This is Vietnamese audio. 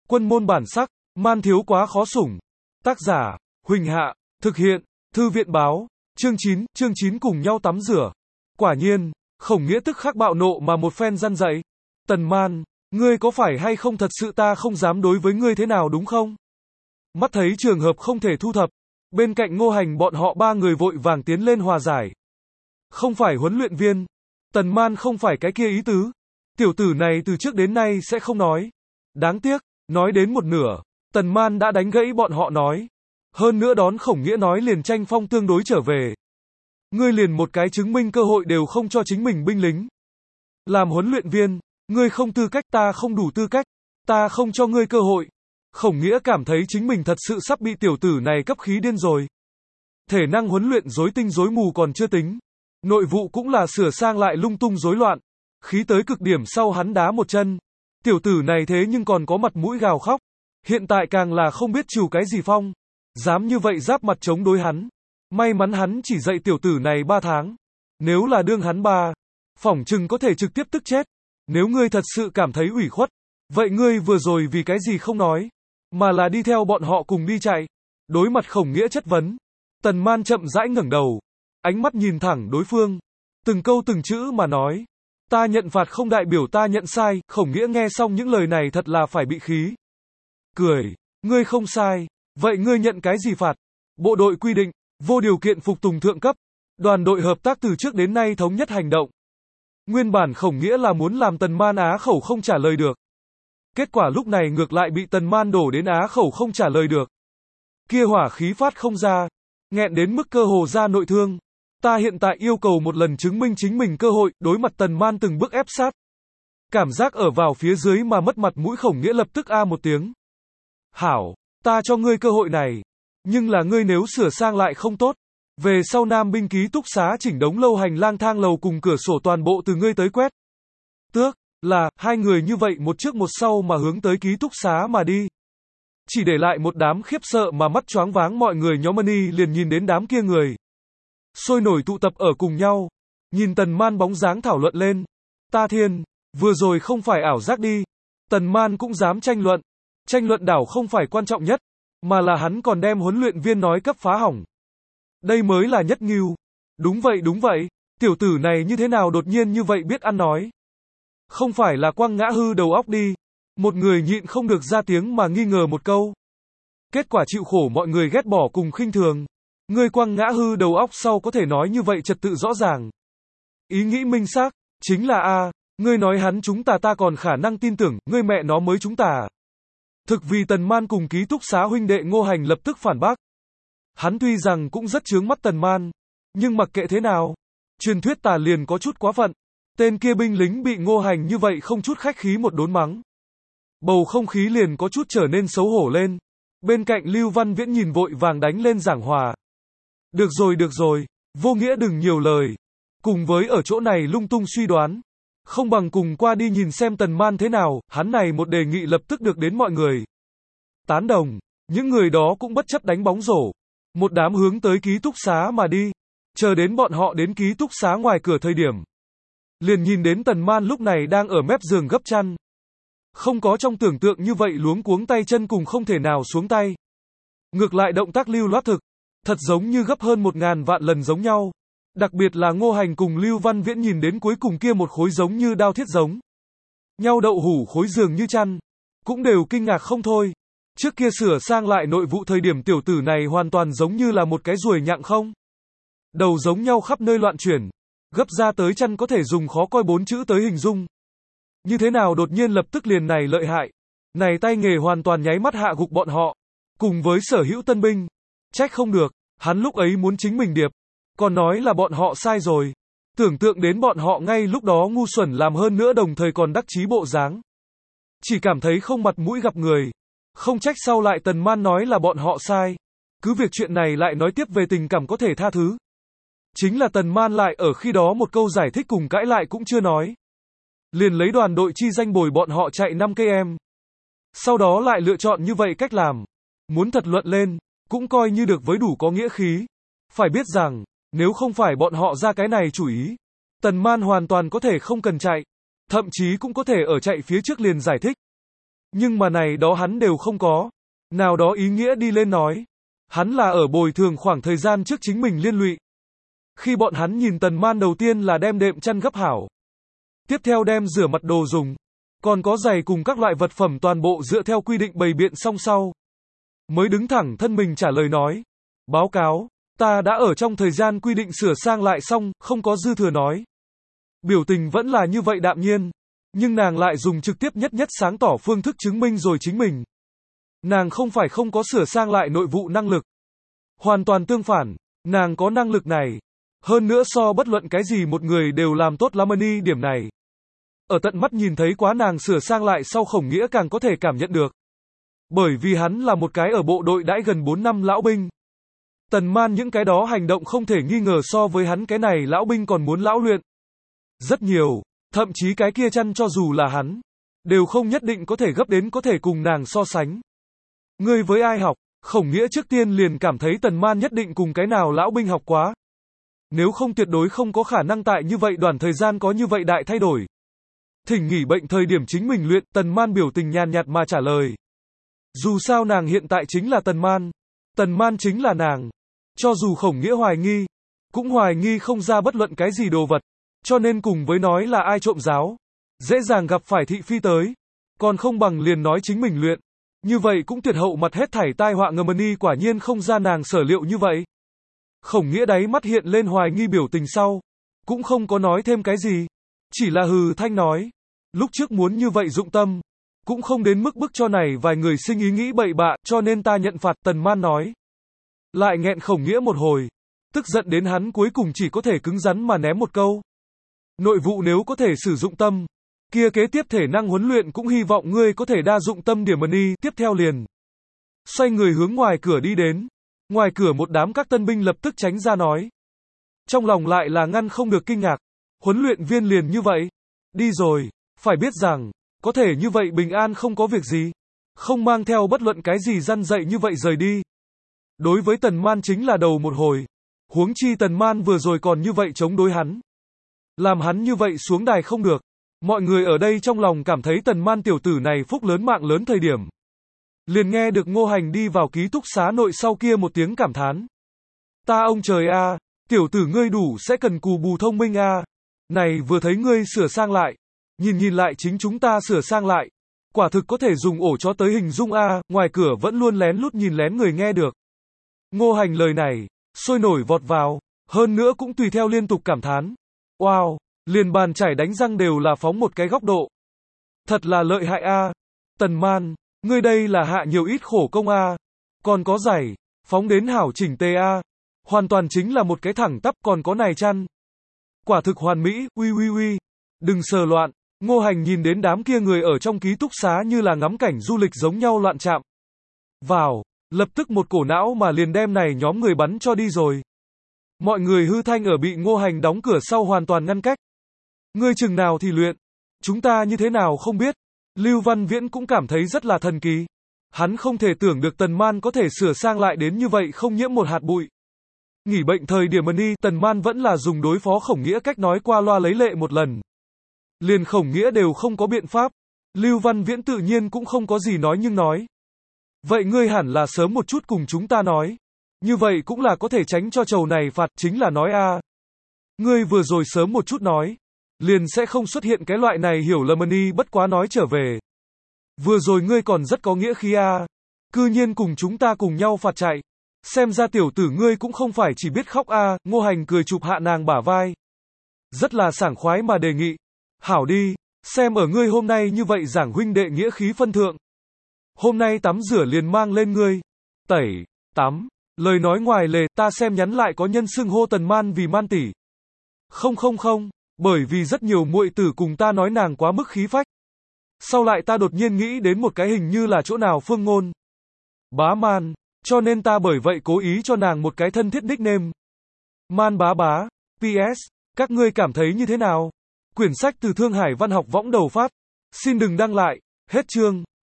Quân môn bản sắc, man thiếu quá khó sủng. Tác giả, Huỳnh Hạ, thực hiện, Thư viện báo, chương 9 cùng nhau tắm rửa. Quả nhiên, Khổng Nghĩa tức khắc bạo nộ mà một phen răn dạy. Tần Man, ngươi có phải hay không thật sự ta không dám đối với ngươi thế nào đúng không? Mắt thấy trường hợp không thể thu thập, bên cạnh Ngô Hành bọn họ ba người vội vàng tiến lên hòa giải. Không phải huấn luyện viên, Tần Man không phải cái kia ý tứ. Tiểu tử này từ trước đến nay sẽ không nói. Đáng tiếc, nói đến một nửa, Tần Man đã đánh gãy bọn họ nói. Hơn nữa đón Khổng Nghĩa nói liền tranh phong tương đối trở về. Ngươi liền một cái chứng minh cơ hội đều không cho chính mình binh lính. Làm huấn luyện viên, ngươi không tư cách, ta không đủ tư cách, ta không cho ngươi cơ hội. Khổng Nghĩa cảm thấy chính mình thật sự sắp bị tiểu tử này cấp khí điên rồi. Thể năng huấn luyện rối tinh rối mù còn chưa tính. Nội vụ cũng là sửa sang lại lung tung rối loạn. Khí tới cực điểm sau hắn đá một chân. Tiểu tử này thế nhưng còn có mặt mũi gào khóc. Hiện tại càng là không biết trừ cái gì phong. Dám như vậy giáp mặt chống đối hắn. May mắn hắn chỉ dạy tiểu tử này 3 tháng. Nếu là đương hắn phỏng chừng có thể trực tiếp tức chết. Nếu ngươi thật sự cảm thấy ủy khuất, vậy ngươi vừa rồi vì cái gì không nói, mà là đi theo bọn họ cùng đi chạy. Đối mặt Khổng Nghĩa chất vấn, Tần Man chậm rãi ngẩng đầu, ánh mắt nhìn thẳng đối phương, từng câu từng chữ mà nói. Ta nhận phạt không đại biểu ta nhận sai. Khổng Nghĩa nghe xong những lời này thật là phải bị khí. Cười, ngươi không sai, vậy ngươi nhận cái gì phạt? Bộ đội quy định, vô điều kiện phục tùng thượng cấp, đoàn đội hợp tác từ trước đến nay thống nhất hành động. Nguyên bản Khổng Nghĩa là muốn làm Tần Man á khẩu không trả lời được. Kết quả lúc này ngược lại bị Tần Man đổ đến á khẩu không trả lời được. Kia hỏa khí phát không ra, nghẹn đến mức cơ hồ ra nội thương. Ta hiện tại yêu cầu một lần chứng minh chính mình cơ hội. Đối mặt Tần Man từng bước ép sát, cảm giác ở vào phía dưới mà mất mặt mũi, Khổng Nghĩa lập tức a một tiếng. Hảo, ta cho ngươi cơ hội này, nhưng là ngươi nếu sửa sang lại không tốt, về sau Nam binh ký túc xá chỉnh đống lâu hành lang thang lầu cùng cửa sổ toàn bộ từ ngươi tới quét. Tước, là, hai người như vậy một trước một sau mà hướng tới ký túc xá mà đi. Chỉ để lại một đám khiếp sợ mà mắt choáng váng mọi người. Nhóm Money liền nhìn đến đám kia người sôi nổi tụ tập ở cùng nhau, nhìn Tần Man bóng dáng thảo luận lên. Ta thiên, vừa rồi không phải ảo giác đi. Tần Man cũng dám tranh luận. Tranh luận đảo không phải quan trọng nhất, mà là hắn còn đem huấn luyện viên nói cấp phá hỏng. Đây mới là nhất ngưu. Đúng vậy, tiểu tử này như thế nào đột nhiên như vậy biết ăn nói. Không phải là quăng ngã hư đầu óc đi. Một người nhịn không được ra tiếng mà nghi ngờ một câu. Kết quả chịu khổ mọi người ghét bỏ cùng khinh thường. Ngươi quăng ngã hư đầu óc sau có thể nói như vậy trật tự rõ ràng. Ý nghĩ minh xác, chính là ngươi nói hắn chúng ta còn khả năng tin tưởng, ngươi mẹ nó mới chúng ta. Thực vì Tần Man cùng ký túc xá huynh đệ Ngô Hành lập tức phản bác. Hắn tuy rằng cũng rất chướng mắt Tần Man, nhưng mặc kệ thế nào, truyền thuyết tà liền có chút quá phận. Tên kia binh lính bị Ngô Hành như vậy không chút khách khí một đốn mắng. Bầu không khí liền có chút trở nên xấu hổ lên. Bên cạnh Lưu Văn Viễn nhìn vội vàng đánh lên giảng hòa. Được rồi, vô nghĩa đừng nhiều lời. Cùng với ở chỗ này lung tung suy đoán, không bằng cùng qua đi nhìn xem Tần Man thế nào. Hắn này một đề nghị lập tức được đến mọi người tán đồng. Những người đó cũng bất chấp đánh bóng rổ, một đám hướng tới ký túc xá mà đi. Chờ đến bọn họ đến ký túc xá ngoài cửa thời điểm, liền nhìn đến Tần Man lúc này đang ở mép giường gấp chăn. Không có trong tưởng tượng như vậy luống cuống tay chân cùng không thể nào xuống tay. Ngược lại động tác lưu loát thực, thật giống như gấp hơn 1000 vạn lần giống nhau. Đặc biệt là Ngô Hành cùng Lưu Văn Viễn nhìn đến cuối cùng kia một khối giống như đao thiết giống nhau đậu hủ khối giường như chăn, cũng đều kinh ngạc không thôi. Trước kia sửa sang lại nội vụ thời điểm tiểu tử này hoàn toàn giống như là một cái ruồi nhặng không. Đầu giống nhau khắp nơi loạn chuyển, gấp ra tới chăn có thể dùng khó coi 4 chữ tới hình dung. Như thế nào đột nhiên lập tức liền này lợi hại. Này tay nghề hoàn toàn nháy mắt hạ gục bọn họ. Cùng với sở hữu tân binh. Trách không được, hắn lúc ấy muốn chính mình điệp. Còn nói là bọn họ sai rồi. Tưởng tượng đến bọn họ ngay lúc đó ngu xuẩn làm hơn nữa đồng thời còn đắc chí bộ dáng. Chỉ cảm thấy không mặt mũi gặp người. Không trách sau lại Tần Man nói là bọn họ sai. Cứ việc chuyện này lại nói tiếp về tình cảm có thể tha thứ. Chính là Tần Man lại ở khi đó một câu giải thích cùng cãi lại cũng chưa nói. Liền lấy đoàn đội chi danh bồi bọn họ chạy 5 km. Sau đó lại lựa chọn như vậy cách làm. Muốn thật luận lên, cũng coi như được với đủ có nghĩa khí. Phải biết rằng, nếu không phải bọn họ ra cái này chủ ý, Tần Man hoàn toàn có thể không cần chạy. Thậm chí cũng có thể ở chạy phía trước liền giải thích. Nhưng mà này đó hắn đều không có. Nào đó ý nghĩa đi lên nói. Hắn là ở bồi thường khoảng thời gian trước chính mình liên lụy. Khi bọn hắn nhìn Tần Man đầu tiên là đem đệm chăn gấp hảo. Tiếp theo đem rửa mặt đồ dùng. Còn có giày cùng các loại vật phẩm toàn bộ dựa theo quy định bày biện xong sau. Mới đứng thẳng thân mình trả lời nói. Báo cáo, ta đã ở trong thời gian quy định sửa sang lại xong, không có dư thừa nói. Biểu tình vẫn là như vậy đạm nhiên. Nhưng nàng lại dùng trực tiếp nhất sáng tỏ phương thức chứng minh rồi chính mình. Nàng không phải không có sửa sang lại nội vụ năng lực. Hoàn toàn tương phản, nàng có năng lực này. Hơn nữa so bất luận cái gì một người đều làm tốt lắm điểm này. Ở tận mắt nhìn thấy quá nàng sửa sang lại sau Khổng Nghĩa càng có thể cảm nhận được. Bởi vì hắn là một cái ở bộ đội đãi gần 4 năm lão binh. Tần Man những cái đó hành động không thể nghi ngờ so với hắn cái này lão binh còn muốn lão luyện. Rất nhiều, thậm chí cái kia chăn cho dù là hắn, đều không nhất định có thể gấp đến có thể cùng nàng so sánh. Ngươi với ai học? Khổng Nghĩa trước tiên liền cảm thấy Tần Man nhất định cùng cái nào lão binh học quá. Nếu không tuyệt đối không có khả năng tại như vậy đoạn thời gian có như vậy đại thay đổi. Thỉnh nghỉ bệnh thời điểm chính mình luyện, Tần Man biểu tình nhàn nhạt mà trả lời. Dù sao nàng hiện tại chính là Tần Man chính là nàng. Cho dù Khổng Nghĩa hoài nghi, cũng hoài nghi không ra bất luận cái gì đồ vật. Cho nên cùng với nói là ai trộm giáo, dễ dàng gặp phải thị phi tới. Còn không bằng liền nói chính mình luyện. Như vậy cũng tuyệt hậu mặt hết thảy tai họa ngầm quả nhiên không ra nàng sở liệu như vậy. Khổng Nghĩa đáy mắt hiện lên hoài nghi biểu tình sau. Cũng không có nói thêm cái gì. Chỉ là hừ thanh nói. Lúc trước muốn như vậy dụng tâm. Cũng không đến mức bức cho này vài người sinh ý nghĩ bậy bạ, cho nên ta nhận phạt, Tần Man nói. Lại nghẹn Khổng Nghĩa một hồi. Tức giận đến hắn cuối cùng chỉ có thể cứng rắn mà ném một câu. Nội vụ nếu có thể sử dụng tâm, kia kế tiếp thể năng huấn luyện cũng hy vọng ngươi có thể đa dụng tâm điểm tiếp theo liền. Xoay người hướng ngoài cửa đi đến. Ngoài cửa một đám các tân binh lập tức tránh ra nói. Trong lòng lại là ngăn không được kinh ngạc. Huấn luyện viên liền như vậy. Đi rồi, phải biết rằng, có thể như vậy bình an không có việc gì. Không mang theo bất luận cái gì răn dạy như vậy rời đi. Đối với Tần Man chính là đầu một hồi. Huống chi Tần Man vừa rồi còn như vậy chống đối hắn. Làm hắn như vậy xuống đài không được. Mọi người ở đây trong lòng cảm thấy Tần Man tiểu tử này phúc lớn mạng lớn thời điểm. Liền nghe được Ngô Hành đi vào ký túc xá nội sau kia một tiếng cảm thán. Ta ông trời a, tiểu tử ngươi đủ sẽ cần cù bù thông minh a. Này vừa thấy ngươi sửa sang lại. Nhìn lại chính chúng ta sửa sang lại. Quả thực có thể dùng ổ chó tới hình dung a, ngoài cửa vẫn luôn lén lút nhìn lén người nghe được. Ngô Hành lời này, sôi nổi vọt vào, hơn nữa cũng tùy theo liên tục cảm thán. Wow, liền bàn chải đánh răng đều là phóng một cái góc độ. Thật là lợi hại a. Tần Man, ngươi đây là hạ nhiều ít khổ công a. Còn có giày, phóng đến hảo chỉnh tề a. Hoàn toàn chính là một cái thẳng tắp, còn có này chăn. Quả thực hoàn mỹ, uy. Đừng sờ loạn. Ngô Hành nhìn đến đám kia người ở trong ký túc xá như là ngắm cảnh du lịch giống nhau loạn chạm. Vào, lập tức một cổ não mà liền đem này nhóm người bắn cho đi rồi. Mọi người hư thanh ở bị Ngô Hành đóng cửa sau hoàn toàn ngăn cách. Ngươi chừng nào thì luyện, chúng ta như thế nào không biết. Lưu Văn Viễn cũng cảm thấy rất là thần kỳ. Hắn không thể tưởng được Tần Man có thể sửa sang lại đến như vậy không nhiễm một hạt bụi. Nghỉ bệnh thời điểm Tần Man vẫn là dùng đối phó Khổng Nghĩa cách nói qua loa lấy lệ một lần. Liền Khổng Nghĩa đều không có biện pháp. Lưu Văn Viễn tự nhiên cũng không có gì nói nhưng nói. Vậy ngươi hẳn là sớm một chút cùng chúng ta nói. Như vậy cũng là có thể tránh cho trầu này phạt, chính là nói a. Ngươi vừa rồi sớm một chút nói. Liền sẽ không xuất hiện cái loại này hiểu lầm bất quá nói trở về. Vừa rồi ngươi còn rất có nghĩa khí a. Cư nhiên cùng chúng ta cùng nhau phạt chạy. Xem ra tiểu tử ngươi cũng không phải chỉ biết khóc a. Ngô Hành cười chụp hạ nàng bả vai. Rất là sảng khoái mà đề nghị. Hảo đi, xem ở ngươi hôm nay như vậy giảng huynh đệ nghĩa khí phân thượng. Hôm nay tắm rửa liền mang lên ngươi. Tẩy, tắm, lời nói ngoài lề, ta xem nhắn lại có nhân xưng hô Tần Man vì Man tỷ. Không, bởi vì rất nhiều muội tử cùng ta nói nàng quá mức khí phách. Sau lại ta đột nhiên nghĩ đến một cái hình như là chỗ nào Phương Ngôn. Bá Man, cho nên ta bởi vậy cố ý cho nàng một cái thân thiết nickname. Man bá bá, PS, các ngươi cảm thấy như thế nào? Quyển sách từ Thương Hải Văn học võng đầu phát. Xin đừng đăng lại, hết chương.